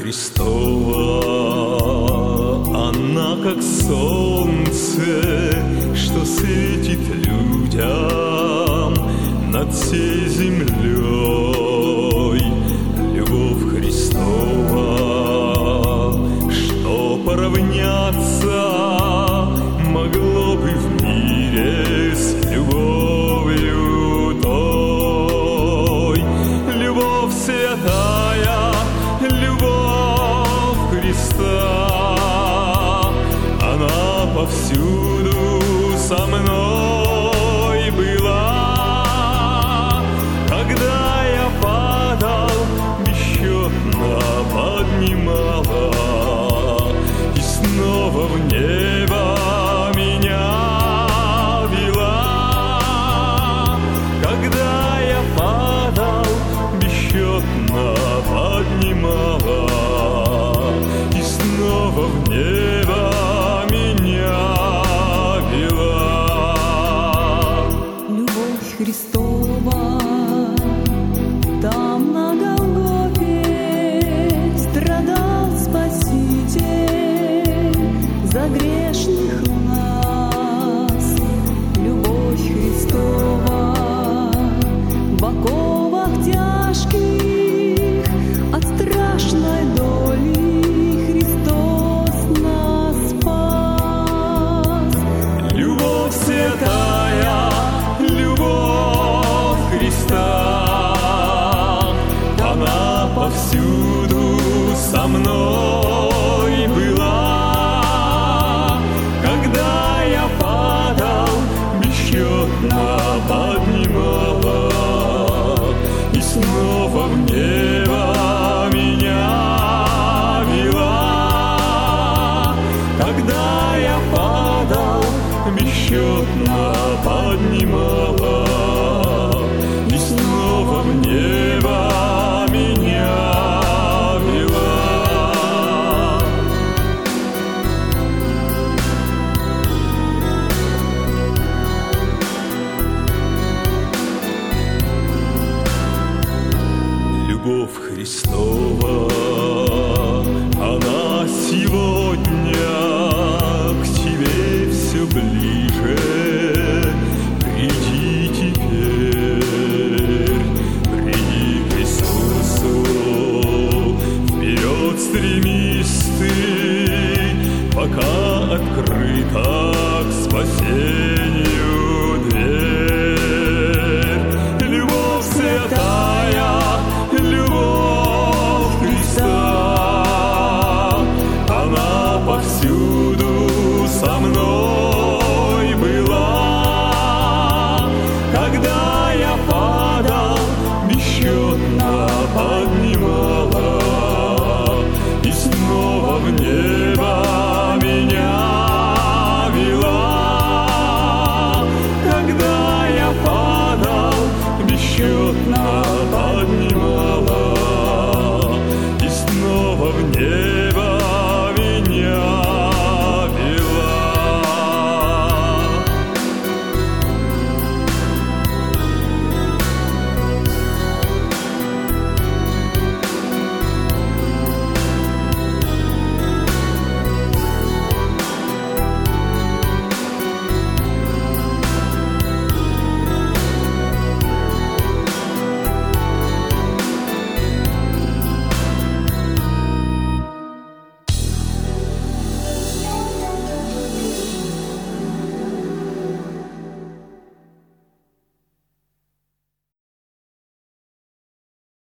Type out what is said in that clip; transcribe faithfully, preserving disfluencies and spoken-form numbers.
Христова, она как солнце, что светит людям над всей землей. Любовь Христова, что поравняться могло бы в мире с любовью той. Любовь святая, любовь Христа, она повсюду со мной была. Когда я падал, бесчетно поднимала и снова в небо меня вела. Когда я падал, бесчетно поднимала и снова в небо меня вела. Любовь Христова, там на Голгофе страдал Спаситель за грешных нас. Любовь Христова в оковах тяжких от страшной доли Христос нас спас. Любовь святая, любовь Христа, она повсюду со мной была. Когда я падал, бесчетно поднимала и снова в небо меня вела. Когда я падал, бесчетно поднимала и снова в небо меня вела. Любовь Христова,